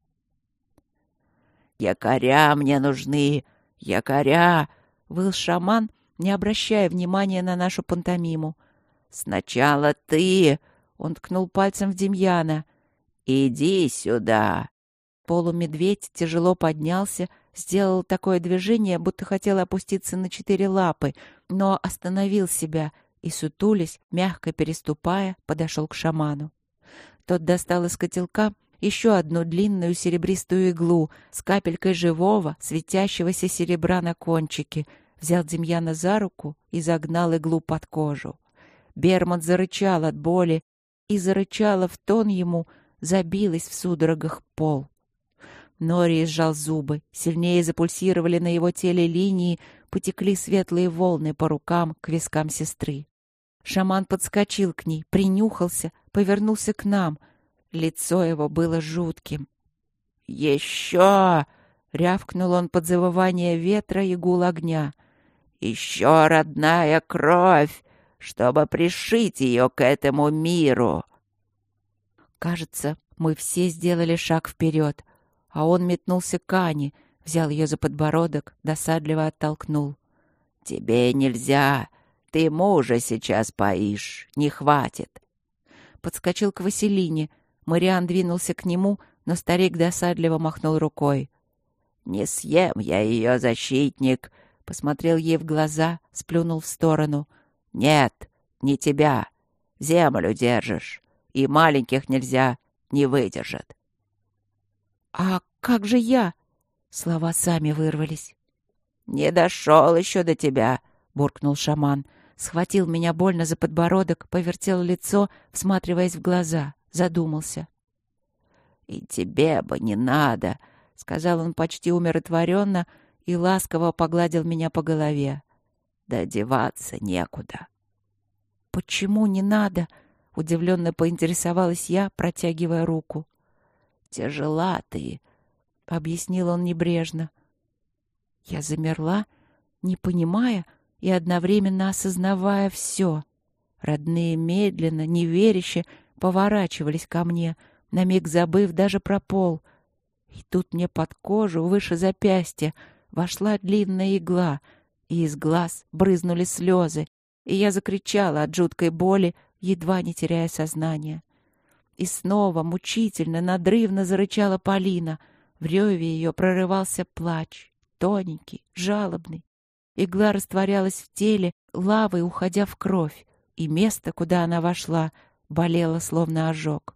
«Якоря мне нужны! Якоря!» — выл шаман, не обращая внимания на нашу пантомиму. «Сначала ты!» — он ткнул пальцем в Демьяна. «Иди сюда!» Полумедведь тяжело поднялся, сделал такое движение, будто хотел опуститься на 4 лапы, но остановил себя и, сутулясь, мягко переступая, подошел к шаману. Тот достал из котелка еще одну длинную серебристую иглу с капелькой живого, светящегося серебра на кончике, взял Демьяна за руку и загнал иглу под кожу. Бермонт зарычал от боли, и зарычала в тон ему, забилась в судорогах пол. Норий сжал зубы, сильнее запульсировали на его теле линии, потекли светлые волны по рукам к вискам сестры. Шаман подскочил к ней, принюхался, повернулся к нам. Лицо его было жутким. «Еще!» — рявкнул он под завывание ветра и гул огня. «Еще родная кровь, чтобы пришить ее к этому миру!» Кажется, мы все сделали шаг вперед, а он метнулся к Ане, взял ее за подбородок, досадливо оттолкнул. «Тебе нельзя! Ты мужа сейчас поишь, не хватит!» Подскочил к Василине. Мариан двинулся к нему, но старик досадливо махнул рукой. «Не съем я ее, защитник!» Посмотрел ей в глаза, сплюнул в сторону. «Нет, не тебя. Землю держишь, и маленьких нельзя, не выдержат». «А как же я?» Слова сами вырвались. «Не дошел еще до тебя», — буркнул шаман. Схватил меня больно за подбородок, повертел лицо, всматриваясь в глаза, задумался. «И тебе бы не надо», — сказал он почти умиротворенно и ласково погладил меня по голове. «Да деваться некуда». «Почему не надо?» — удивленно поинтересовалась я, протягивая руку. «Тяжела ты», — объяснил он небрежно. Я замерла, не понимая и одновременно осознавая все. Родные медленно, неверяще поворачивались ко мне, на миг забыв даже про пол. И тут мне под кожу, выше запястья, вошла длинная игла, и из глаз брызнули слезы, и я закричала от жуткой боли, едва не теряя сознание. И снова мучительно, надрывно зарычала Полина. В реве ее прорывался плач, тоненький, жалобный. Игла растворялась в теле, лавой уходя в кровь, и место, куда она вошла, болело, словно ожог.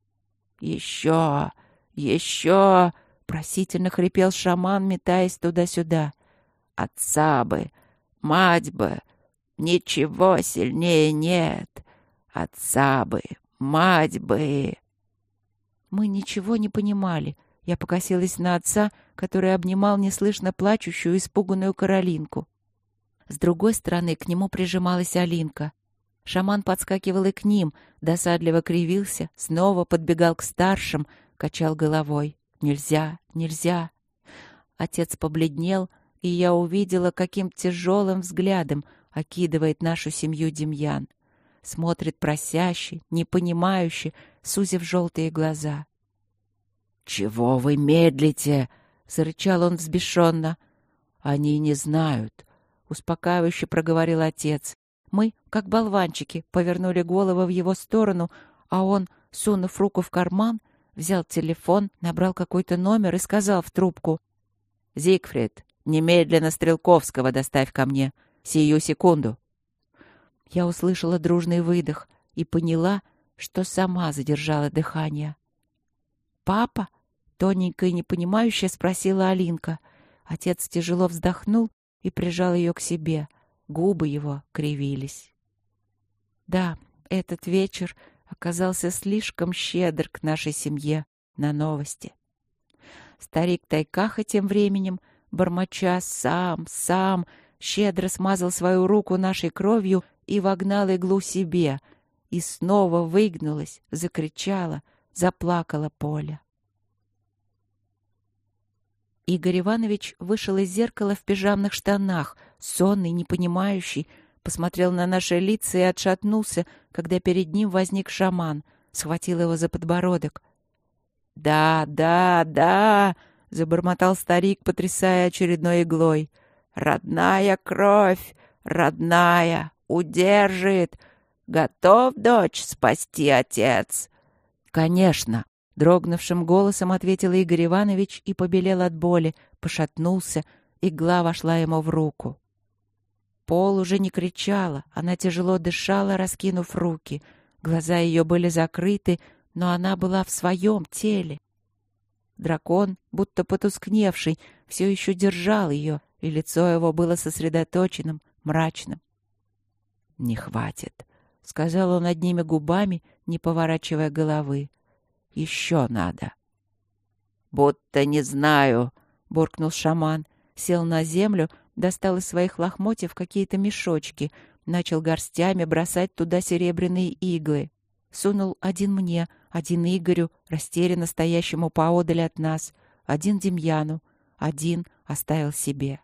«Еще! Еще!» — просительно хрипел шаман, метаясь туда-сюда. «Отца бы! Мать бы! Ничего сильнее нет! Отца бы! Мать бы!» Мы ничего не понимали. Я покосилась на отца, который обнимал неслышно плачущую, испуганную Каролинку. С другой стороны к нему прижималась Алинка. Шаман подскакивал и к ним, досадливо кривился, снова подбегал к старшим, качал головой. «Нельзя, нельзя!» Отец побледнел, и я увидела, каким тяжелым взглядом окидывает нашу семью Демьян. Смотрит просяще, непонимающе, сузив желтые глаза. «Чего вы медлите?» — зарычал он взбешенно. «Они не знают», — успокаивающе проговорил отец. Мы, как болванчики, повернули головы в его сторону, а он, сунув руку в карман, взял телефон, набрал какой-то номер и сказал в трубку: «Зигфрид, немедленно Стрелковского доставь ко мне. Сию секунду». Я услышала дружный выдох и поняла, что сама задержала дыхание. «Папа?» — тоненько и непонимающе спросила Алинка. Отец тяжело вздохнул и прижал ее к себе. Губы его кривились. Да, этот вечер оказался слишком щедр к нашей семье на новости. Старик Тайкаха тем временем, бормоча сам, щедро смазал свою руку нашей кровью и вогнал иглу себе, и снова выгнулась, закричала, заплакала Поля. Игорь Иванович вышел из зеркала в пижамных штанах, сонный, непонимающий, посмотрел на наши лица и отшатнулся, когда перед ним возник шаман, схватил его за подбородок. «Да, — забормотал старик, потрясая очередной иглой. «Родная кровь, родная, удержит! Готов, дочь, спасти отец?» «Конечно!» — дрогнувшим голосом ответил Игорь Иванович и побелел от боли, пошатнулся, игла вошла ему в руку. Пол уже не кричала, она тяжело дышала, раскинув руки. Глаза ее были закрыты, но она была в своем теле. Дракон, будто потускневший, все еще держал ее, и лицо его было сосредоточенным, мрачным. «Не хватит», — сказал он одними губами, не поворачивая головы. «Еще надо». «Будто не знаю», — буркнул шаман, сел на землю, достал из своих лохмотьев какие-то мешочки, начал горстями бросать туда серебряные иглы. Сунул один мне, один Игорю, растерянно стоящему поодаль от нас, один Демьяну, один оставил себе.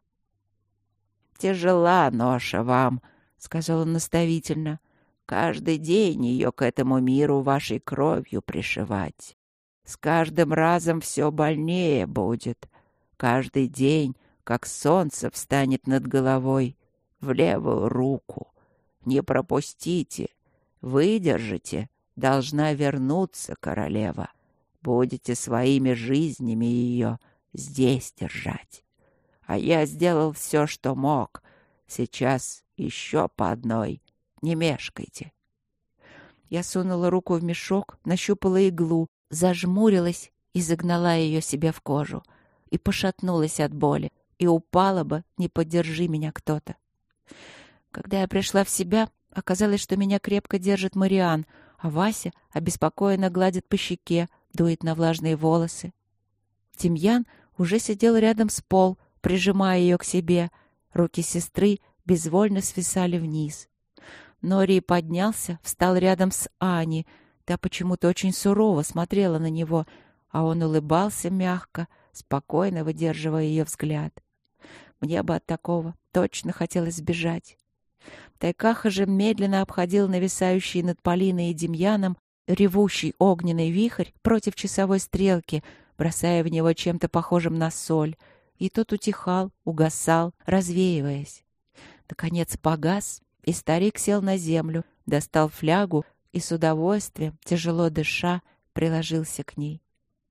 «Тяжела ноша вам», — сказал он наставительно. «Каждый день ее к этому миру вашей кровью пришивать. С каждым разом все больнее будет. Каждый день, как солнце встанет над головой, в левую руку. Не пропустите, выдержите, должна вернуться королева. Будете своими жизнями ее здесь держать. А я сделал все, что мог. Сейчас еще по одной. Не мешкайте». Я сунула руку в мешок, нащупала иглу, зажмурилась и загнала ее себе в кожу. И пошатнулась от боли. И упала бы, не поддержи меня кто-то. Когда я пришла в себя, оказалось, что меня крепко держит Мариан, а Вася обеспокоенно гладит по щеке, дует на влажные волосы. Демьян уже сидел рядом с Пол, прижимая ее к себе. Руки сестры безвольно свисали вниз. Норий поднялся, встал рядом с Аней. Та почему-то очень сурово смотрела на него, а он улыбался мягко, спокойно выдерживая ее взгляд. Мне бы от такого точно хотелось сбежать. Тайкаха же медленно обходил нависающий над Полиной и Демьяном ревущий огненный вихрь против часовой стрелки, бросая в него чем-то похожим на соль, и тот утихал, угасал, развеиваясь. Наконец погас, и старик сел на землю, достал флягу и с удовольствием, тяжело дыша, приложился к ней.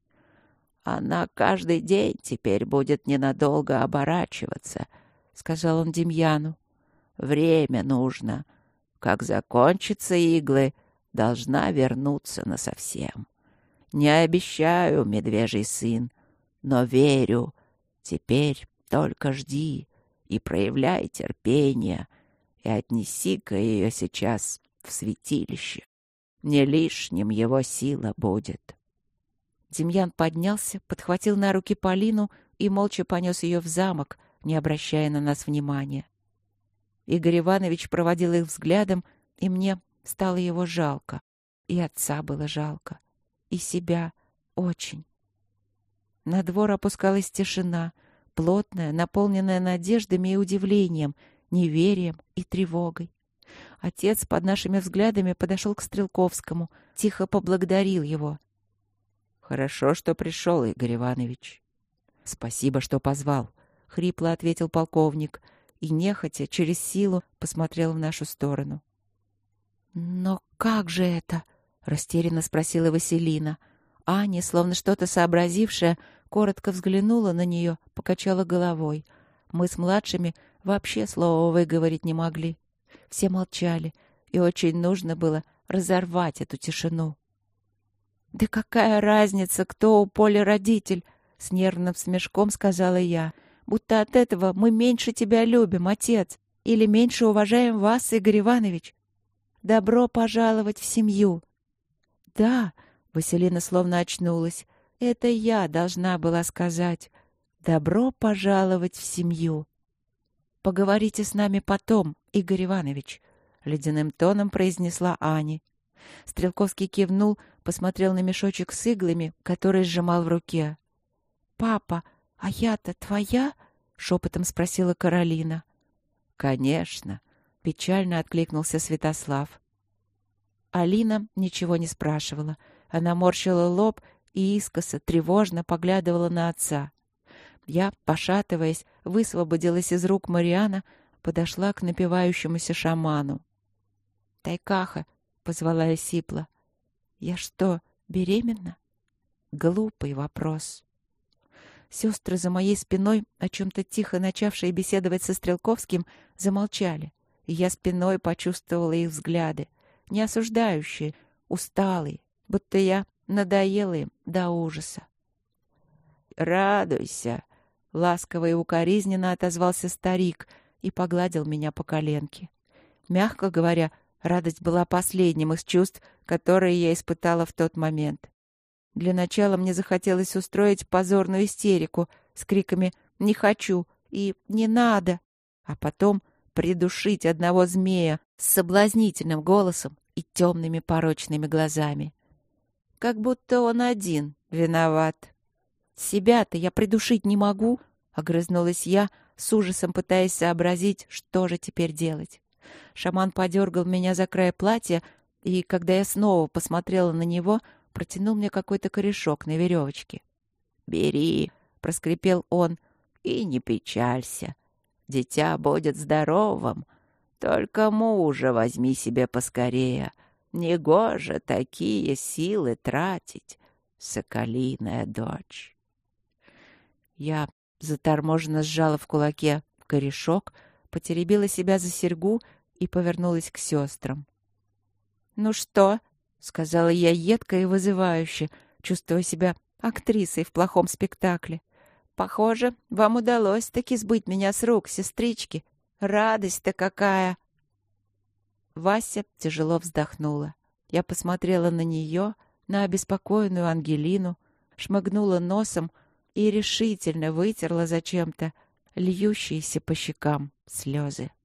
«Она каждый день теперь будет ненадолго оборачиваться», — сказал он Демьяну. «Время нужно. Как закончатся иглы, должна вернуться насовсем. Не обещаю, медвежий сын, но верю. Теперь только жди и проявляй терпение, и отнеси-ка ее сейчас в святилище. Не лишним его сила будет». Демьян поднялся, подхватил на руки Полину и молча понес ее в замок, не обращая на нас внимания. Игорь Иванович проводил их взглядом и мне стало его жалко. И отца было жалко, и себя очень. На двор опускалась тишина, плотная, наполненная надеждами и удивлением, неверием и тревогой. Отец под нашими взглядами подошел к Стрелковскому, тихо поблагодарил его. «Хорошо, что пришел, Игорь Иванович». «Спасибо, что позвал», — хрипло ответил полковник и, нехотя, через силу посмотрел в нашу сторону. «Но как же это?» — растерянно спросила Василина. Аня, словно что-то сообразившая, коротко взглянула на нее, покачала головой. Мы с младшими вообще слова выговорить не могли. Все молчали, и очень нужно было разорвать эту тишину. «Да какая разница, кто у Поли родитель?» — с нервным смешком сказала я. «Будто от этого мы меньше тебя любим, отец, или меньше уважаем вас, Игорь Иванович. Добро пожаловать в семью!» «Да», — Василина словно очнулась, — «это я должна была сказать. Добро пожаловать в семью». «Поговорите с нами потом, Игорь Иванович», — ледяным тоном произнесла Аня. Стрелковский кивнул, посмотрел на мешочек с иглами, который сжимал в руке. «Папа, а я-то твоя?» — шепотом спросила Каролина. «Конечно», — печально откликнулся Святослав. Алина ничего не спрашивала. Она морщила лоб и искоса, тревожно поглядывала на отца. Я, пошатываясь, высвободилась из рук Мариана, подошла к напивающемуся шаману. «Тайкаха», — позвала я сипло, — «я что, беременна?» Глупый вопрос. Сестры за моей спиной, о чем-то тихо начавшие беседовать со Стрелковским, замолчали, и я спиной почувствовала их взгляды, не осуждающие, усталые, будто я надоела им до ужаса. «Радуйся!» — ласково и укоризненно отозвался старик и погладил меня по коленке. Мягко говоря, радость была последним из чувств, которые я испытала в тот момент. Для начала мне захотелось устроить позорную истерику с криками «не хочу» и «не надо», а потом придушить одного змея с соблазнительным голосом и темными порочными глазами. Как будто он один виноват. «Себя-то я придушить не могу», — огрызнулась я, с ужасом пытаясь сообразить, что же теперь делать. Шаман подергал меня за край платья, и, когда я снова посмотрела на него, протянул мне какой-то корешок на веревочке. «Бери», — проскрипел он, — «и не печалься. Дитя будет здоровым. Только мужа возьми себе поскорее. Негоже такие силы тратить, соколиная дочь». Я заторможенно сжала в кулаке корешок, потеребила себя за серьгу и повернулась к сестрам. «Ну что?» — сказала я едко и вызывающе, чувствуя себя актрисой в плохом спектакле. «Похоже, вам удалось таки сбыть меня с рук, сестрички. Радость-то какая!» Вася тяжело вздохнула. Я посмотрела на нее, на обеспокоенную Ангелину, шмыгнула носом и решительно вытерла зачем-то льющиеся по щекам слезы.